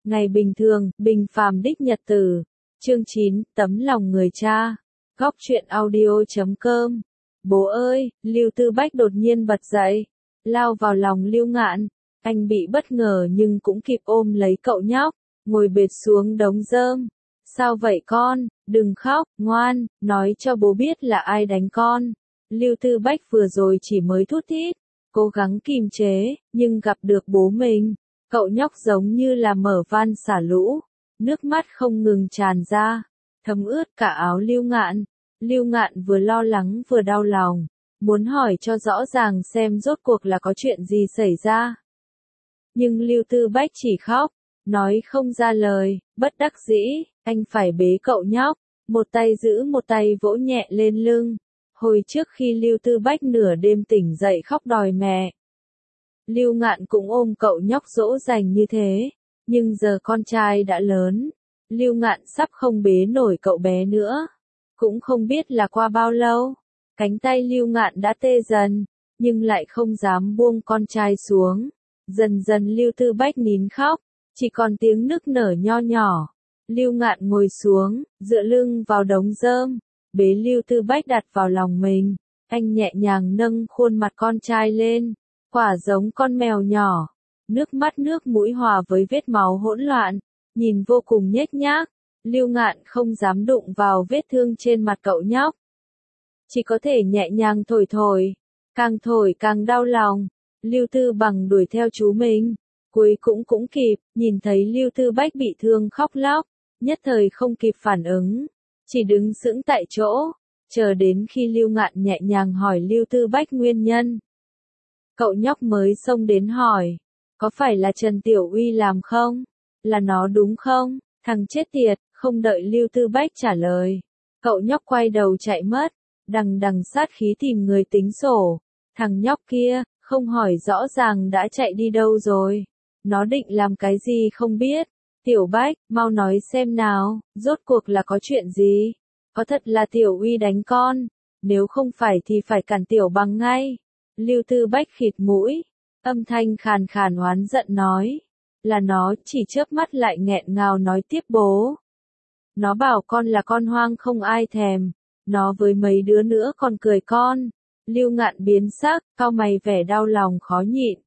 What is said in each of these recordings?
Ngày bình thường, bình phàm đích nhật tử. Chương 9, tấm lòng người cha. Góc truyện audio.com. Bố ơi, Lưu Tư Bách đột nhiên bật dậy, lao vào lòng Lưu Ngạn. Anh bị bất ngờ nhưng cũng kịp ôm lấy cậu nhóc, ngồi bệt xuống đống rơm. Sao vậy con, đừng khóc, ngoan, nói cho bố biết là ai đánh con. Lưu Tư Bách vừa rồi chỉ mới thút thít, cố gắng kìm chế, nhưng gặp được bố mình. Cậu nhóc giống như là mở van xả lũ, nước mắt không ngừng tràn ra, thấm ướt cả áo Lưu Ngạn. Lưu Ngạn vừa lo lắng vừa đau lòng, muốn hỏi cho rõ ràng xem rốt cuộc là có chuyện gì xảy ra. Nhưng Lưu Tư Bách chỉ khóc, nói không ra lời, bất đắc dĩ, anh phải bế cậu nhóc, một tay giữ một tay vỗ nhẹ lên lưng. Hồi trước khi Lưu Tư Bách nửa đêm tỉnh dậy khóc đòi mẹ, Lưu Ngạn cũng ôm cậu nhóc dỗ dành như thế, nhưng giờ con trai đã lớn, Lưu Ngạn sắp không bế nổi cậu bé nữa. Cũng không biết là qua bao lâu, cánh tay Lưu Ngạn đã tê dần, nhưng lại không dám buông con trai xuống. Dần dần Lưu Tư Bách nín khóc, chỉ còn tiếng nức nở nho nhỏ. Lưu Ngạn ngồi xuống, dựa lưng vào đống rơm, bế Lưu Tư Bách đặt vào lòng mình. Anh nhẹ nhàng nâng khuôn mặt con trai lên, quả giống con mèo nhỏ. Nước mắt nước mũi hòa với vết máu hỗn loạn, nhìn vô cùng nhếch nhác. Lưu Ngạn không dám đụng vào vết thương trên mặt cậu nhóc, chỉ có thể nhẹ nhàng thổi thổi càng đau lòng. Lưu Tư Bằng đuổi theo chú mình, cuối cũng kịp, nhìn thấy Lưu Tư Bách bị thương khóc lóc, nhất thời không kịp phản ứng, chỉ đứng sững tại chỗ, chờ đến khi Lưu Ngạn nhẹ nhàng hỏi Lưu Tư Bách nguyên nhân. Cậu nhóc mới xông đến hỏi, có phải là Trần Tiểu Uy làm không? Là nó đúng không? Thằng chết tiệt, không đợi Lưu Tư Bách trả lời. Cậu nhóc quay đầu chạy mất, đằng đằng sát khí tìm người tính sổ. Thằng nhóc kia, không hỏi rõ ràng đã chạy đi đâu rồi. Nó định làm cái gì không biết. Tiểu Bách, mau nói xem nào, rốt cuộc là có chuyện gì? Có thật là Tiểu Uy đánh con? Nếu không phải thì phải cản Tiểu Bằng ngay. Lưu Tư Bách khịt mũi, âm thanh khàn khàn oán giận nói. Là nó, chỉ chớp mắt lại nghẹn ngào nói tiếp bố. Nó bảo con là con hoang không ai thèm. Nó với mấy đứa nữa còn cười con. Lưu Ngạn biến sắc, cau mày vẻ đau lòng khó nhịn.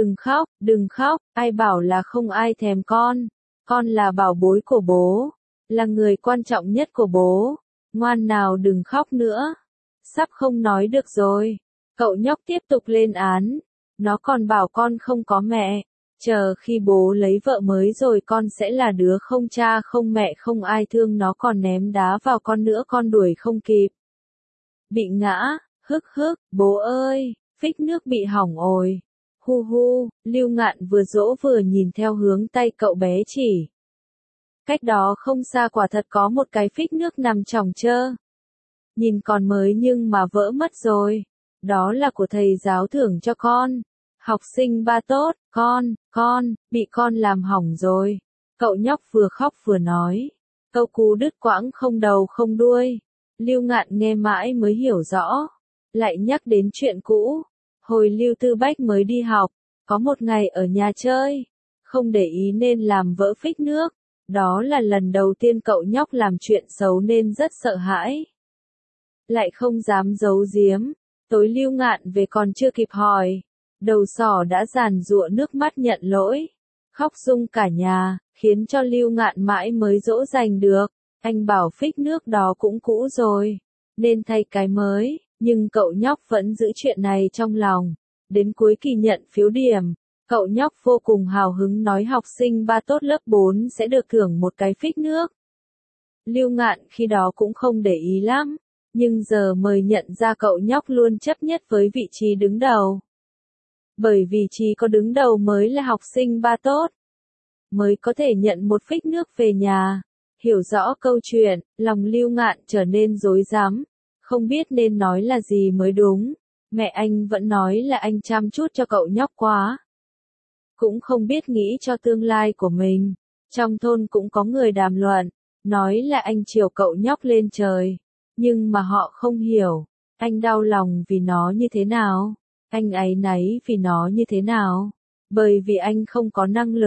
Đừng khóc, ai bảo là không ai thèm con. Con là bảo bối của bố, là người quan trọng nhất của bố. Ngoan nào đừng khóc nữa. Sắp không nói được rồi. Cậu nhóc tiếp tục lên án. Nó còn bảo con không có mẹ. Chờ khi bố lấy vợ mới rồi con sẽ là đứa không cha không mẹ không ai thương nó còn ném đá vào con nữa con đuổi không kịp. Bị ngã, bố ơi, phích nước bị hỏng rồi. Hu hu, Lưu Ngạn vừa dỗ vừa nhìn theo hướng tay cậu bé chỉ. Cách đó không xa quả thật có một cái phích nước nằm chỏng chơ. Nhìn còn mới nhưng mà vỡ mất rồi. Đó là của thầy giáo thưởng cho con. Học sinh ba tốt, bị con làm hỏng rồi. Cậu nhóc vừa khóc vừa nói. Câu cú đứt quãng không đầu không đuôi. Lưu Ngạn nghe mãi mới hiểu rõ. Lại nhắc đến chuyện cũ. Hồi Lưu Tư Bách mới đi học, có một ngày ở nhà chơi. Không để ý nên làm vỡ phích nước. Đó là lần đầu tiên cậu nhóc làm chuyện xấu nên rất sợ hãi. Lại không dám giấu giếm. Tối Lưu Ngạn về còn chưa kịp hỏi. Đầu sỏ đã giàn giụa nước mắt nhận lỗi. Khóc rung cả nhà, khiến cho Lưu Ngạn mãi mới dỗ dành được. Anh bảo phích nước đó cũng cũ rồi, nên thay cái mới, nhưng cậu nhóc vẫn giữ chuyện này trong lòng. Đến cuối kỳ nhận phiếu điểm, cậu nhóc vô cùng hào hứng nói học sinh ba tốt lớp 4 sẽ được thưởng một cái phích nước. Lưu Ngạn khi đó cũng không để ý lắm, nhưng giờ mới nhận ra cậu nhóc luôn chấp nhất với vị trí đứng đầu. Bởi vì chỉ có đứng đầu mới là học sinh ba tốt, mới có thể nhận một phích nước về nhà. Hiểu rõ câu chuyện, lòng Lưu Ngạn trở nên rối rắm, không biết nên nói là gì mới đúng. Mẹ anh vẫn nói là anh chăm chút cho cậu nhóc quá. Cũng không biết nghĩ cho tương lai của mình. Trong thôn cũng có người đàm luận, nói là anh chiều cậu nhóc lên trời. Nhưng mà họ không hiểu, anh đau lòng vì nó như thế nào, anh áy náy vì nó như thế nào. Bởi vì anh không có năng lực,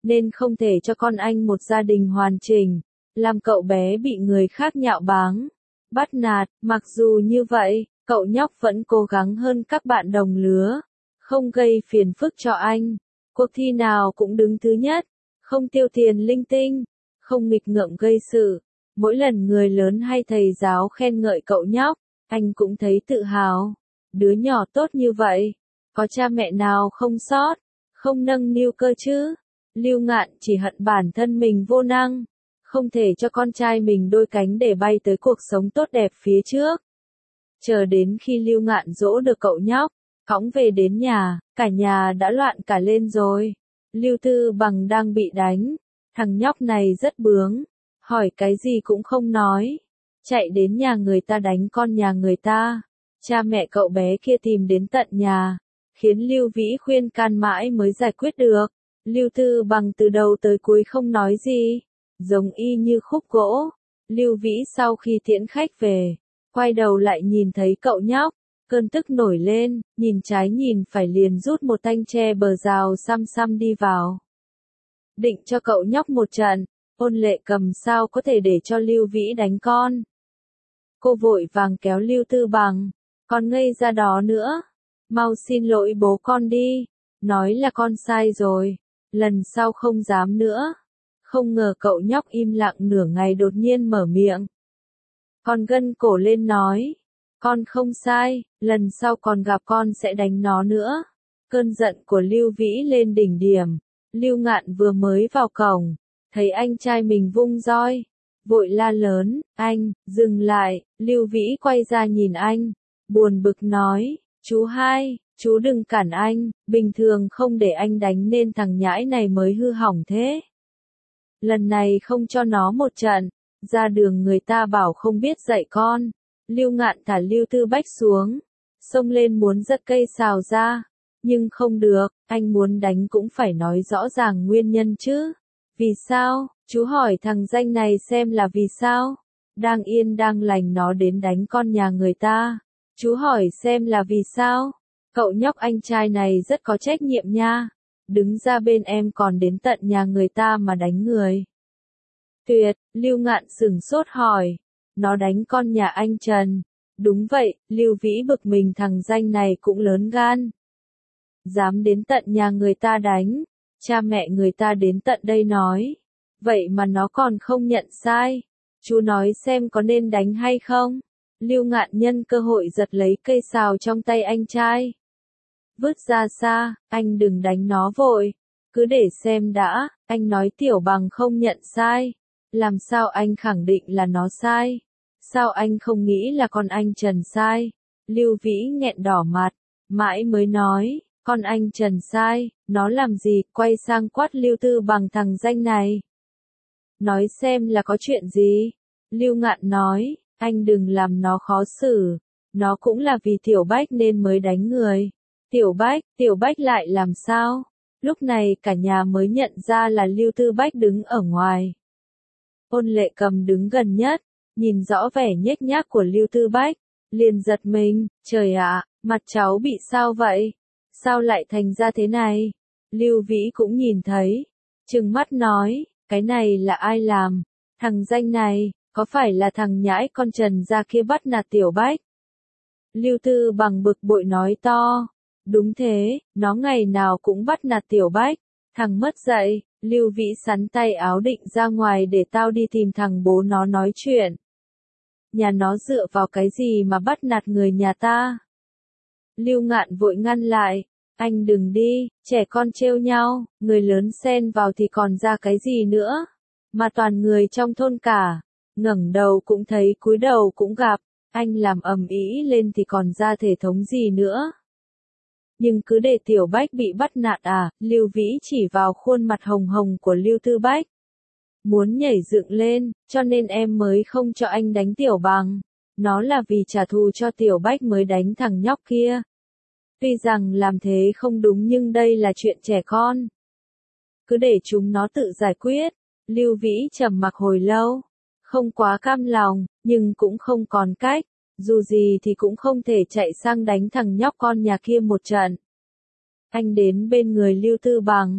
nên không thể cho con anh một gia đình hoàn chỉnh, làm cậu bé bị người khác nhạo báng, bắt nạt. Mặc dù như vậy, cậu nhóc vẫn cố gắng hơn các bạn đồng lứa, không gây phiền phức cho anh. Cuộc thi nào cũng đứng thứ nhất, không tiêu tiền linh tinh, không nghịch ngợm gây sự. Mỗi lần người lớn hay thầy giáo khen ngợi cậu nhóc, anh cũng thấy tự hào. Đứa nhỏ tốt như vậy, có cha mẹ nào không sót, không nâng niu cơ chứ? Lưu Ngạn chỉ hận bản thân mình vô năng, không thể cho con trai mình đôi cánh để bay tới cuộc sống tốt đẹp phía trước. Chờ đến khi Lưu Ngạn dỗ được cậu nhóc, cõng về đến nhà, cả nhà đã loạn cả lên rồi. Lưu Tư Bằng đang bị đánh, thằng nhóc này rất bướng, hỏi cái gì cũng không nói, chạy đến nhà người ta đánh con nhà người ta. Cha mẹ cậu bé kia tìm đến tận nhà, khiến Lưu Vĩ khuyên can mãi mới giải quyết được. Lưu Tư Bằng từ đầu tới cuối không nói gì, giống y như khúc gỗ. Lưu Vĩ sau khi tiễn khách về, quay đầu lại nhìn thấy cậu nhóc, cơn tức nổi lên, nhìn trái nhìn phải liền rút một thanh tre bờ rào xăm xăm đi vào. Định cho cậu nhóc một trận, Ôn Lệ Cầm sao có thể để cho Lưu Vĩ đánh con. Cô vội vàng kéo Lưu Tư Bằng, con ngây ra đó nữa, mau xin lỗi bố con đi, nói là con sai rồi, lần sau không dám nữa. Không ngờ cậu nhóc im lặng nửa ngày đột nhiên mở miệng. Con gân cổ lên nói, con không sai, lần sau còn gặp con sẽ đánh nó nữa. Cơn giận của Lưu Vĩ lên đỉnh điểm, Lưu Ngạn vừa mới vào cổng, thấy anh trai mình vung roi, vội la lớn, anh, dừng lại. Lưu Vĩ quay ra nhìn anh, buồn bực nói, chú hai, chú đừng cản anh, bình thường không để anh đánh nên thằng nhãi này mới hư hỏng thế. Lần này không cho nó một trận, ra đường người ta bảo không biết dạy con. Lưu Ngạn thả Lưu Tư Bách xuống, xông lên muốn giật cây sào ra, nhưng không được, anh muốn đánh cũng phải nói rõ ràng nguyên nhân chứ. Vì sao? Chú hỏi thằng danh này xem là vì sao? Đang yên đang lành nó đến đánh con nhà người ta. Chú hỏi xem là vì sao? Cậu nhóc anh trai này rất có trách nhiệm nha. Đứng ra bên em còn đến tận nhà người ta mà đánh người. Tuyệt, Lưu Ngạn sửng sốt hỏi. Nó đánh con nhà anh Trần. Đúng vậy, Lưu Vĩ bực mình thằng danh này cũng lớn gan. Dám đến tận nhà người ta đánh. Cha mẹ người ta đến tận đây nói. Vậy mà nó còn không nhận sai. Chú nói xem có nên đánh hay không? Lưu Ngạn nhân cơ hội giật lấy cây sào trong tay anh trai. Vứt ra xa, anh đừng đánh nó vội. Cứ để xem đã, anh nói Tiểu Bằng không nhận sai. Làm sao anh khẳng định là nó sai? Sao anh không nghĩ là con anh Trần sai? Lưu Vĩ nghẹn đỏ mặt, mãi mới nói, con anh Trần sai, nó làm gì? Quay sang quát Lưu Tư Bằng thằng danh này. Nói xem là có chuyện gì? Lưu Ngạn nói, anh đừng làm nó khó xử. Nó cũng là vì Tiểu Bách nên mới đánh người. Tiểu Bách lại làm sao? Lúc này cả nhà mới nhận ra là Lưu Tư Bách đứng ở ngoài. Ôn Lệ Cầm đứng gần nhất, nhìn rõ vẻ nhếch nhác của Lưu Tư Bách, liền giật mình, trời ạ, mặt cháu bị sao vậy? Sao lại thành ra thế này? Lưu Vĩ cũng nhìn thấy, trừng mắt nói, cái này là ai làm? Thằng danh này, có phải là thằng nhãi con Trần gia kia bắt nạt Tiểu Bách? Lưu Tư Bằng bực bội nói to, đúng thế, nó ngày nào cũng bắt nạt Tiểu Bách, thằng mất dạy. Lưu Vĩ sắn tay áo định ra ngoài để tao đi tìm thằng bố nó nói chuyện. Nhà nó dựa vào cái gì mà bắt nạt người nhà ta? Lưu Ngạn vội ngăn lại, anh đừng đi, trẻ con trêu nhau, người lớn xen vào thì còn ra cái gì nữa? Mà toàn người trong thôn cả, ngẩng đầu cũng thấy cúi đầu cũng gặp, anh làm ầm ĩ lên thì còn ra thể thống gì nữa? Nhưng cứ để Tiểu Bách bị bắt nạt à? Lưu Vĩ chỉ vào khuôn mặt hồng hồng của Lưu Tư Bách. Muốn nhảy dựng lên, cho nên em mới không cho anh đánh Tiểu Bằng. Nó là vì trả thù cho Tiểu Bách mới đánh thằng nhóc kia. Tuy rằng làm thế không đúng nhưng đây là chuyện trẻ con. Cứ để chúng nó tự giải quyết. Lưu Vĩ trầm mặc hồi lâu. Không quá cam lòng, nhưng cũng không còn cách. Dù gì thì cũng không thể chạy sang đánh thằng nhóc con nhà kia một trận. Anh đến bên người Lưu Tư Bằng,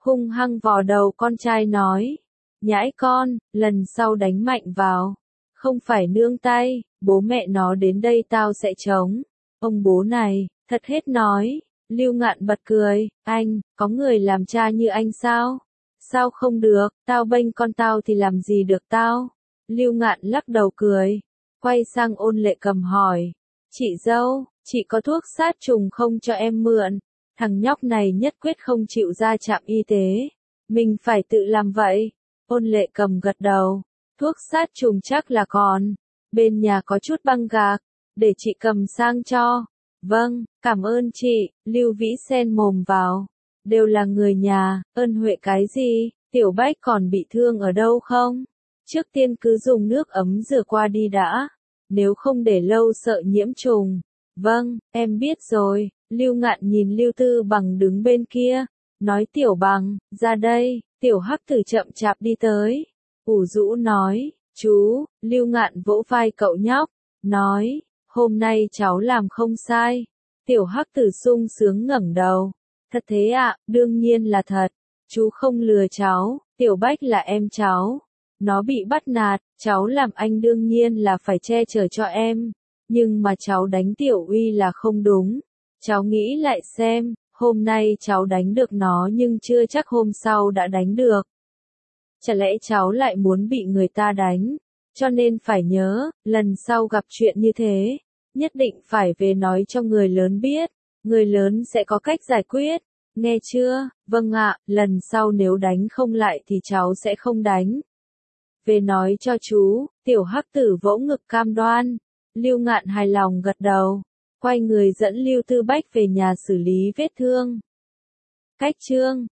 hung hăng vò đầu con trai nói. Nhãi con, lần sau đánh mạnh vào. Không phải nương tay, bố mẹ nó đến đây tao sẽ chống. Ông bố này, thật hết nói. Lưu Ngạn bật cười, anh, có người làm cha như anh sao? Sao không được, tao bênh con tao thì làm gì được tao? Lưu Ngạn lắc đầu cười, quay sang Ôn Lệ Cầm hỏi. Chị dâu, chị có thuốc sát trùng không cho em mượn? Thằng nhóc này nhất quyết không chịu ra trạm y tế. Mình phải tự làm vậy. Ôn Lệ Cầm gật đầu. Thuốc sát trùng chắc là còn. Bên nhà có chút băng gạc. Để chị cầm sang cho. Vâng, cảm ơn chị. Lưu Vĩ xen mồm vào. Đều là người nhà, ơn huệ cái gì? Tiểu Bách còn bị thương ở đâu không? Trước tiên cứ dùng nước ấm rửa qua đi đã. Nếu không để lâu sợ nhiễm trùng. Vâng, em biết rồi. Lưu Ngạn nhìn Lưu Tư Bằng đứng bên kia. Nói Tiểu Bằng, ra đây. Tiểu Hắc Tử chậm chạp đi tới. Ủ rũ nói, chú. Lưu Ngạn vỗ vai cậu nhóc. Nói, hôm nay cháu làm không sai. Tiểu Hắc Tử sung sướng ngẩng đầu. Thật thế ạ, đương nhiên là thật. Chú không lừa cháu. Tiểu Bách là em cháu. Nó bị bắt nạt, cháu làm anh đương nhiên là phải che chở cho em. Nhưng mà cháu đánh Tiểu Uy là không đúng. Cháu nghĩ lại xem, hôm nay cháu đánh được nó nhưng chưa chắc hôm sau đã đánh được. Chả lẽ cháu lại muốn bị người ta đánh? Cho nên phải nhớ, lần sau gặp chuyện như thế, nhất định phải về nói cho người lớn biết. Người lớn sẽ có cách giải quyết. Nghe chưa? Vâng ạ, lần sau nếu đánh không lại thì cháu sẽ không đánh. Về nói cho chú. Tiểu Hắc Tử vỗ ngực cam đoan. Lưu Ngạn hài lòng gật đầu. Quay người dẫn Lưu Tư Bách về nhà xử lý vết thương. Cách chương